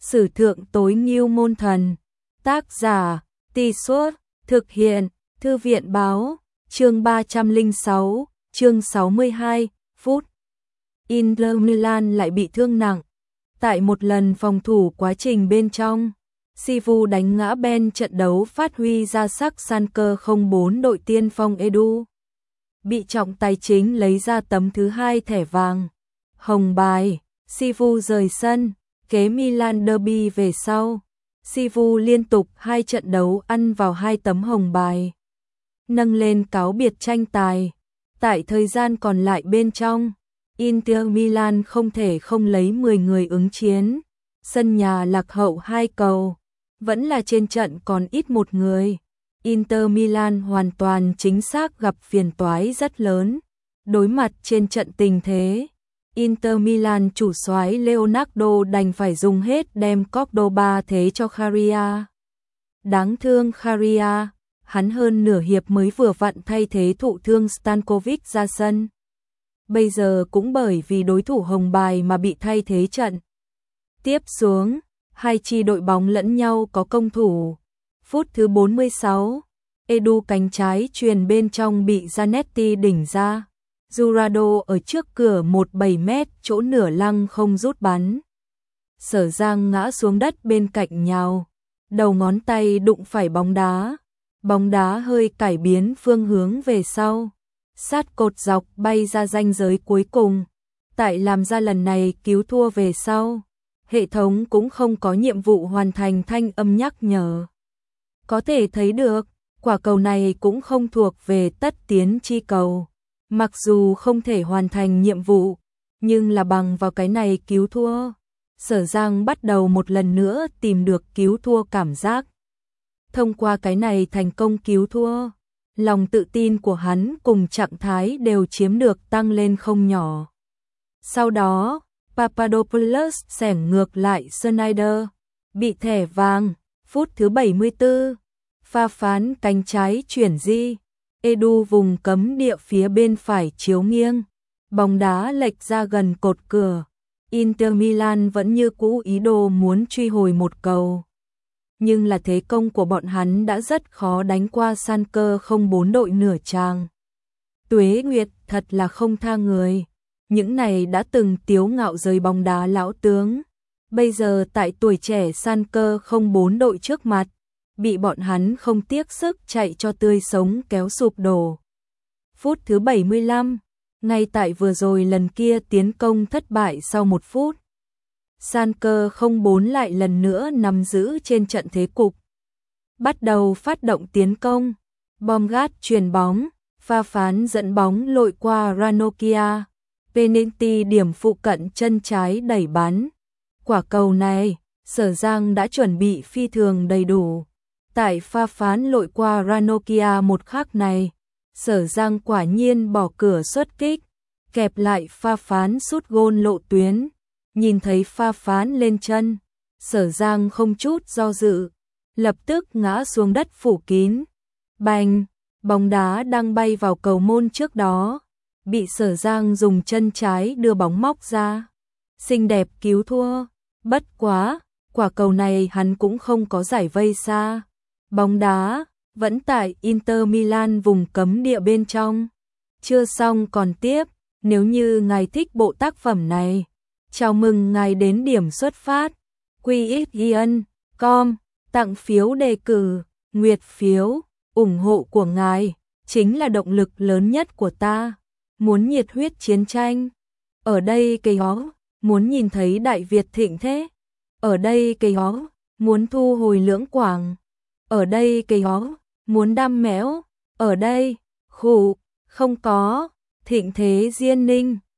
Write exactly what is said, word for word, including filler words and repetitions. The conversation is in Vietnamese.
Sử thượng tối ngưu môn thần. Tác giả, Tì Suốt, thực hiện, Thư viện báo, chương ba trăm lẻ sáu, chương sáu mươi hai, phút. Inter Milan lại bị thương nặng. Tại một lần phòng thủ quá trình bên trong, Sivu đánh ngã Ben trận đấu phát huy ra sắc Schalke không bốn đội tiên phong Edu. Bị trọng tài chính lấy ra tấm thứ hai thẻ vàng. Hồng bài, Sivu rời sân, kế Milan Derby về sau. Sivu liên tục hai trận đấu ăn vào hai tấm hồng bài. Nâng lên cáo biệt tranh tài. Tại thời gian còn lại bên trong, Inter Milan không thể không lấy mười người ứng chiến. Sân nhà lạc hậu hai cầu, vẫn là trên trận còn ít một người. Inter Milan hoàn toàn chính xác gặp phiền toái rất lớn. Đối mặt trên trận tình thế, Inter Milan chủ soái Leonardo đành phải dùng hết đem Cordoba thế cho Kharia. Đáng thương Kharia, hắn hơn nửa hiệp mới vừa vặn thay thế thụ thương Stankovic ra sân. Bây giờ cũng bởi vì đối thủ hồng bài mà bị thay thế trận. Tiếp xuống, hai chi đội bóng lẫn nhau có công thủ. Phút thứ bốn mươi sáu, Edu cánh trái truyền bên trong bị Zanetti đỉnh ra. Jurado ở trước cửa một mươi bảy mét chỗ nửa lăng không rút bắn. Sở Giang ngã xuống đất bên cạnh nhào. Đầu ngón tay đụng phải bóng đá. Bóng đá hơi cải biến phương hướng về sau. Sát cột dọc bay ra ranh giới cuối cùng. Tại làm ra lần này cứu thua về sau, hệ thống cũng không có nhiệm vụ hoàn thành thanh âm nhắc nhở. Có thể thấy được, quả cầu này cũng không thuộc về tất tiến chi cầu. Mặc dù không thể hoàn thành nhiệm vụ, nhưng là bằng vào cái này cứu thua. Sở Giang bắt đầu một lần nữa tìm được cứu thua cảm giác. Thông qua cái này thành công cứu thua, lòng tự tin của hắn cùng trạng thái đều chiếm được tăng lên không nhỏ. Sau đó, Papadopoulos xẻng ngược lại Sneijder, bị thẻ vàng, phút thứ bảy mươi tư, pha phán cánh trái chuyển di. Edu vùng cấm địa phía bên phải chiếu nghiêng, bóng đá lệch ra gần cột cửa. Inter Milan vẫn như cũ ý đồ muốn truy hồi một cầu. Nhưng là thế công của bọn hắn đã rất khó đánh qua Schalke không bốn đội nửa tràng. Tuế Nguyệt thật là không tha người. Những này đã từng tiếu ngạo rời bóng đá lão tướng. Bây giờ tại tuổi trẻ Schalke không bốn đội trước mặt, bị bọn hắn không tiếc sức chạy cho tươi sống kéo sụp đổ. Phút thứ bảy mươi lăm, ngay tại vừa rồi lần kia tiến công thất bại sau một phút. Schalke không bốn lại lần nữa nắm giữ trên trận thế cục. Bắt đầu phát động tiến công, Baumgart chuyền bóng, pha phán dẫn bóng lội qua Ranocchia. Penalty điểm phụ cận chân trái đẩy bắn. Quả cầu này, Sở Giang đã chuẩn bị phi thường đầy đủ. Tại pha phán lội qua Ranocchia một khắc này, Sở Giang quả nhiên bỏ cửa xuất kích, kẹp lại pha phán sút gôn lộ tuyến. Nhìn thấy pha phán lên chân, Sở Giang không chút do dự, lập tức ngã xuống đất phủ kín. Bành, bóng đá đang bay vào cầu môn trước đó, bị Sở Giang dùng chân trái đưa bóng móc ra. Xinh đẹp cứu thua, bất quá, quả cầu này hắn cũng không có giải vây xa. Bóng đá vẫn tại Inter Milan vùng cấm địa bên trong. Chưa xong còn tiếp, nếu như ngài thích bộ tác phẩm này, chào mừng ngài đến điểm xuất phát quy x giê en chấm com, tặng phiếu đề cử, nguyệt phiếu, ủng hộ của ngài chính là động lực lớn nhất của ta. Muốn nhiệt huyết chiến tranh, ở đây cây hó, muốn nhìn thấy Đại Việt thịnh thế, ở đây cây hó, muốn thu hồi Lưỡng Quảng, ở đây cây hó, muốn đam mẽo, ở đây, khủ, không có, thịnh thế Diên Ninh.